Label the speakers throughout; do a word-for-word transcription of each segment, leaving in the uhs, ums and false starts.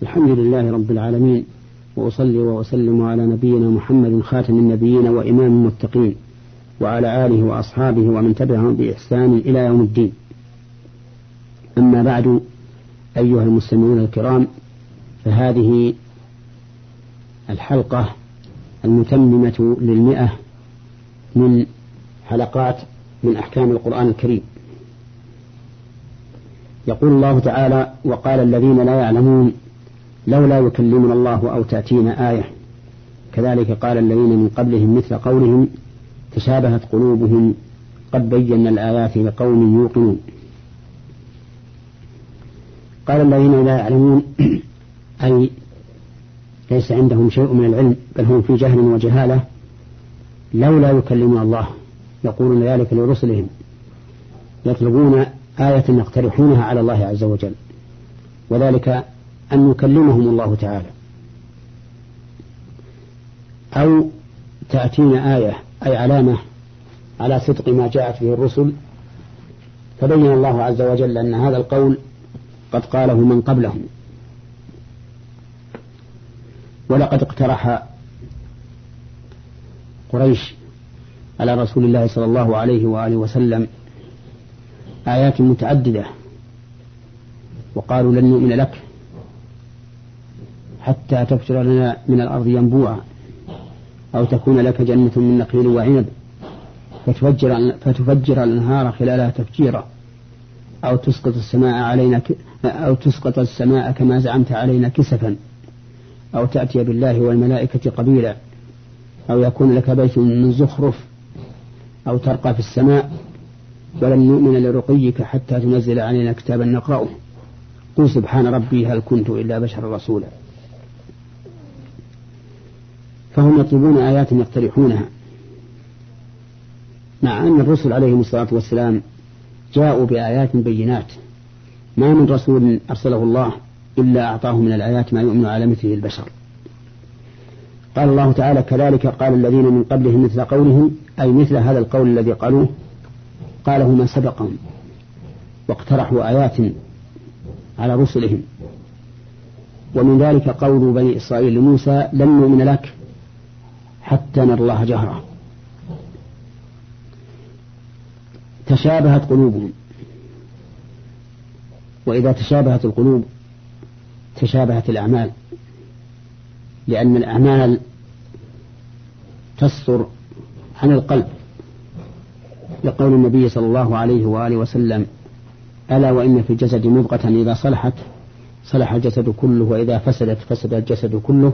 Speaker 1: الحمد لله رب العالمين، وأصلي وأسلم على نبينا محمد خاتم النبيين وإمام المتقين، وعلى آله وأصحابه ومن تبعهم بإحسان إلى يوم الدين. أما بعد، أيها المستمعون الكرام، فهذه الحلقة المتممة للمئة من حلقات من أحكام القرآن الكريم. يقول الله تعالى: وقال الذين لا يعلمون لولا يكلمنا الله أو تأتينا آية، كذلك قال الذين من قبلهم مثل قولهم تشابهت قلوبهم قد بينا الآيات لقوم يوقنون. قال الذين لا يعلمون أي ليس عندهم شيء من العلم، بل هم في جهل وجهالة. لولا يكلمنا الله، يقولون ذلك لرسلهم، يطلبون آية يقترحونها على الله عز وجل، وذلك أن يكلمهم الله تعالى، أو تأتينا آية أي علامة على صدق ما جاءت به الرسل. فبين الله عز وجل أن هذا القول قد قاله من قبلهم. ولقد اقترح قريش على رسول الله صلى الله عليه وآله وسلم آيات متعددة، وقالوا لن نؤمن لك حتى تفجر لنا من الأرض ينبوعا، أو تكون لك جنة من نخيل وعنب فتفجر, فتفجر الأنهار خلالها تفجيرا، أو تسقط السماء علينا أو تسقط السماء كما زعمت علينا كسفا، أو تأتي بالله والملائكة قبيلا، أو يكون لك بيت من زخرف، أو ترقى في السماء، ولن نؤمن لرقيك حتى تنزل علينا كتابا نقرأه، قل سبحان ربي هل كنت إلا بشرا رسولا. فهم يطلبون آيات يقترحونها، مع أن الرسل عليهم الصلاة والسلام جاءوا بآيات بينات. ما من رسول أرسله الله إلا أعطاه من الآيات ما يؤمن على مثله البشر. قال الله تعالى: كذلك قال الذين من قبلهم مثل قولهم، أي مثل هذا القول الذي قالوه قاله من سبقهم، واقترحوا آيات على رسلهم. ومن ذلك قول بني إسرائيل لموسى: لن نؤمن لك حتى نرى الله جهرة. تشابهت قلوبهم، وإذا تشابهت القلوب تشابهت الأعمال، لأن الأعمال تصدر عن القلب، لقول النبي صلى الله عليه وآله وسلم: ألا وإن في الجسد مضغة إذا صلحت صلح الجسد كله، وإذا فسدت فسد الجسد كله،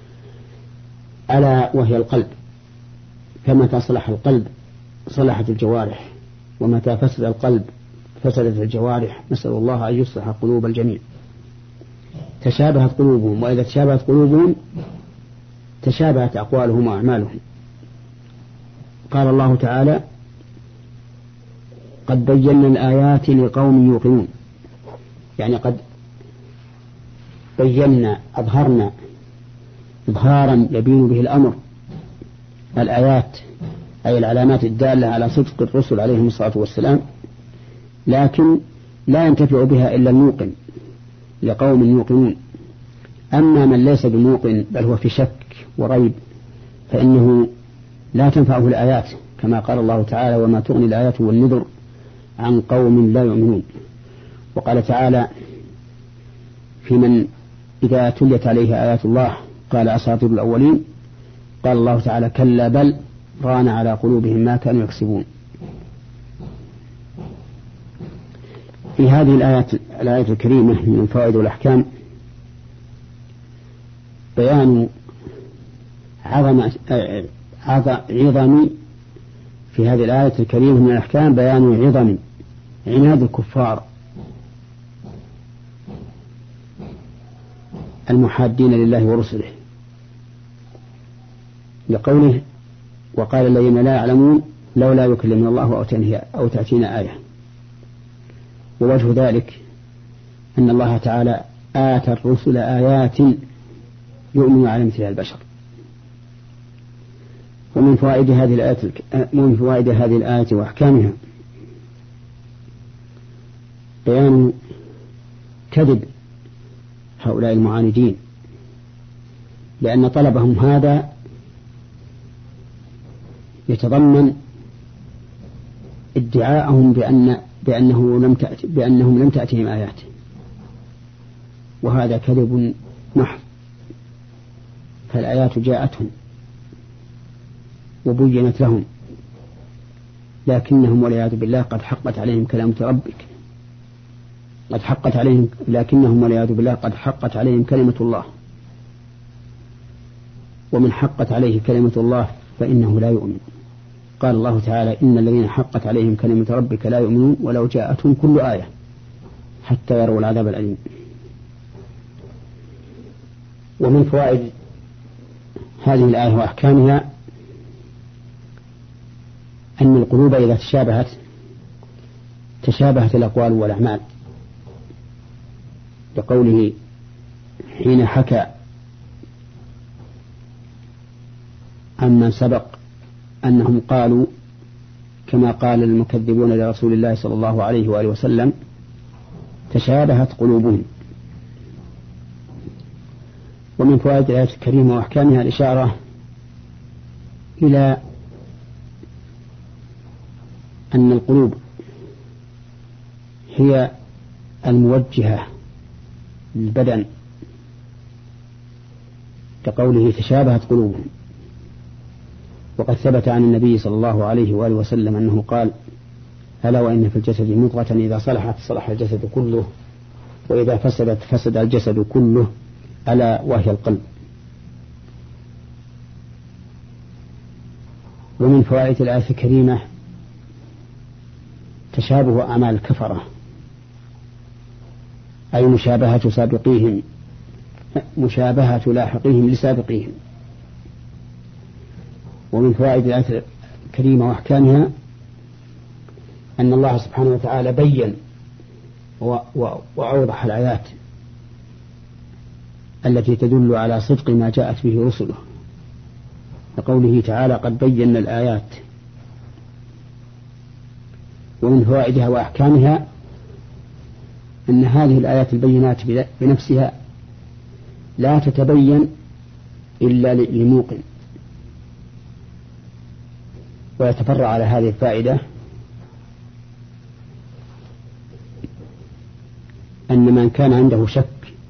Speaker 1: ألا وهي القلب. فمتى صلح القلب صلحت الجوارح، ومتى فسد القلب فسدت الجوارح. نسأل الله أن يصلح قلوب الجميع. تشابهت قلوبهم، وإذا تشابهت قلوبهم تشابهت أقوالهم وأعمالهم. قال الله تعالى: قد بينا الآيات لقوم يوقنون، يعني قد بينا أظهرنا إظهارا يبين به الأمر الآيات، أي العلامات الدالة على صدق الرسل عليهم الصلاة والسلام، لكن لا ينتفع بها إلا الموقن، لقوم يوقنون. أما من ليس بموقن بل هو في شك وريب فإنه لا تنفعه الآيات، كما قال الله تعالى: وما تغني الآيات والنذر عن قوم لا يؤمنون. وقال تعالى في من إذا تليت عليه آيات الله قال أساطير الأولين، قال الله تعالى: كلا بل ران على قلوبهم ما كانوا يكسبون. في هذه الآيات الآية الكريمة من الفوائد والأحكام بيان عظم عظم في هذه الآية الكريمة من الأحكام بيان عظم عناد الكفار المحادين لله ورسله، لقوله: وقال الذين لا يعلمون لولا يكلمنا الله أو تأتينا آية. ووجه ذلك أن الله تعالى آتى الرسل آيات يؤمن على مثلها البشر. ومن فوائد هذه الآية من فوائد هذه الآية وأحكامها بيان كذب هؤلاء المعاندين، لأن طلبهم هذا يتضمن ادعاءهم بأن بأنه لم تأتي بأنهم لم تأتهم آيات، وهذا كذب محض. فالآيات جاءتهم وبينت لهم، لكنهم والعياذ بالله قد حقت عليهم كلمة ربك قد حقت عليهم لكنهم والعياذ بالله قد حقت عليهم كلمة الله، ومن حقت عليه كلمة الله فإنه لا يؤمن. قال الله تعالى: إن الذين حقت عليهم كلمة ربك لا يؤمنون ولو جاءتهم كل آية حتى يروا العذاب الأليم. ومن فوائد هذه الآية وأحكامها أن القلوب إذا تشابهت تشابهت الأقوال والأعمال، بقوله حين حكى عمن سبق أنهم قالوا كما قال المكذبون لرسول الله صلى الله عليه وآله وسلم: تشابهت قلوبهم. ومن فوائد الآية الكريمة وأحكامها الإشارة إلى أن القلوب هي الموجهة للبدن، كقوله تشابهت قلوبهم. وقد ثبت عن النبي صلى الله عليه وآله وسلم أنه قال: ألا وإن في الجسد مضغة إذا صلحت صلح الجسد كله، وإذا فسدت فسد الجسد كله، ألا وهي القلب. ومن فوائد الآية الكريمة تشابه أعمال الكفرة، أي مشابهة سابقيهم مشابهة لاحقيهم لسابقيهم. ومن فوائد الآية الكريمة وأحكامها أن الله سبحانه وتعالى بين وأوضح الآيات التي تدل على صدق ما جاءت به رسله، لقوله تعالى: قد بينا الآيات. ومن فوائدها وأحكامها أن هذه الآيات البينات بنفسها لا تتبين إلا لموقن. ويتفرع على هذه الفائدة أن من كان عنده شك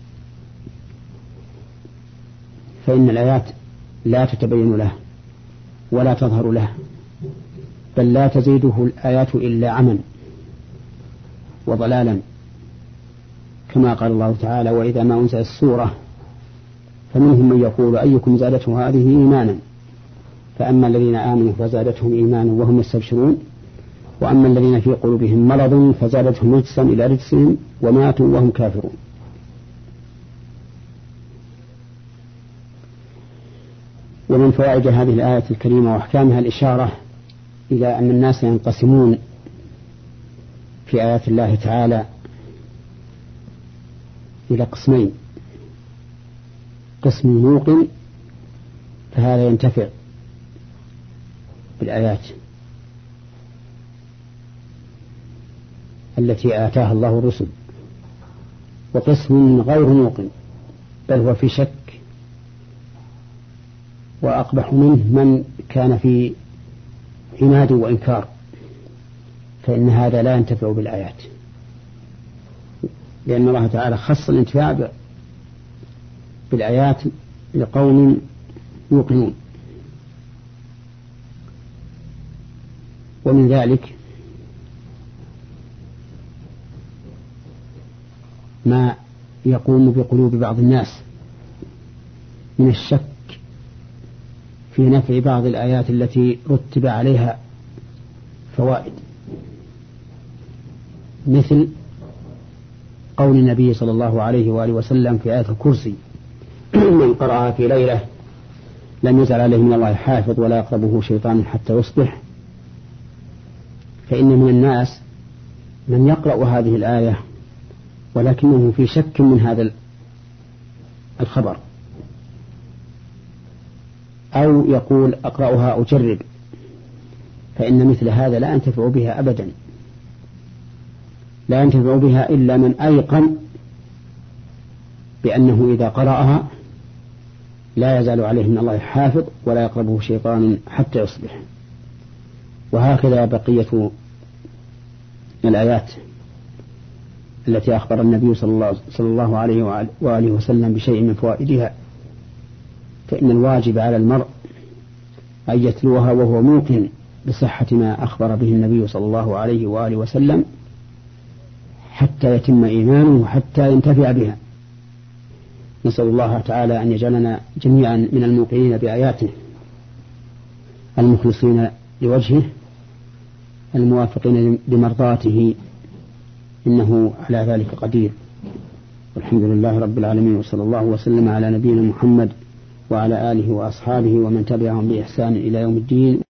Speaker 1: فإن الآيات لا تتبين له ولا تظهر له، بل لا تزيده الآيات إلا عمى وضلالا، كما قال الله تعالى: وإذا ما أنزلت السورة فمنهم من يقول أيكم زادته هذه إيمانا، فأما الذين آمنوا فزادتهم إيمانا وهم يستبشرون، وأما الذين في قلوبهم مرض فزادتهم رجسا إلى رجسهم وماتوا وهم كافرون. ومن فوائد هذه الآية الكريمة وأحكامها الإشارة إلى أن الناس ينقسمون في آيات الله تعالى إلى قسمين: قسم موقن فهذا ينتفع بالآيات التي آتاها الله الرسل، وقسم غير موقن بل هو في شك، وأقبح منه من كان في عناد وإنكار، فإن هذا لا ينتفع بالآيات، لأن الله تعالى خص الانتفاع بالآيات لقوم يوقنون. ومن ذلك ما يقوم بقلوب بعض الناس من الشك في نفع بعض الآيات التي رتب عليها فوائد، مثل قول النبي صلى الله عليه وآله وسلم في آية الكرسي: من قرأها في ليلة لم يزل عليه من الله حافظ ولا يقربه شيطان حتى يصبح. فإن من الناس من يقرأ هذه الآية ولكنه في شك من هذا الخبر، أو يقول أقرأها أجرب، فإن مثل هذا لا ينتفع بها أبدا، لا ينتفع بها إلا من أيقن بأنه إذا قرأها لا يزال عليه من الله حافظ ولا يقربه شيطان حتى يصبح. وهكذا بقية الآيات التي أخبر النبي صلى الله عليه وآله وسلم بشيء من فوائدها، فإن الواجب على المرء أن يتلوها وهو موقن بصحة ما أخبر به النبي صلى الله عليه وآله وسلم حتى يتم إيمانه وحتى ينتفع بها. نسأل الله تعالى أن يجعلنا جميعا من الموقنين بآياته المخلصين لوجهه الموافقين لمرضاته، إنه على ذلك قدير. والحمد لله رب العالمين، وصلى الله وسلم على نبينا محمد وعلى آله وأصحابه ومن تبعهم بإحسان إلى يوم الدين.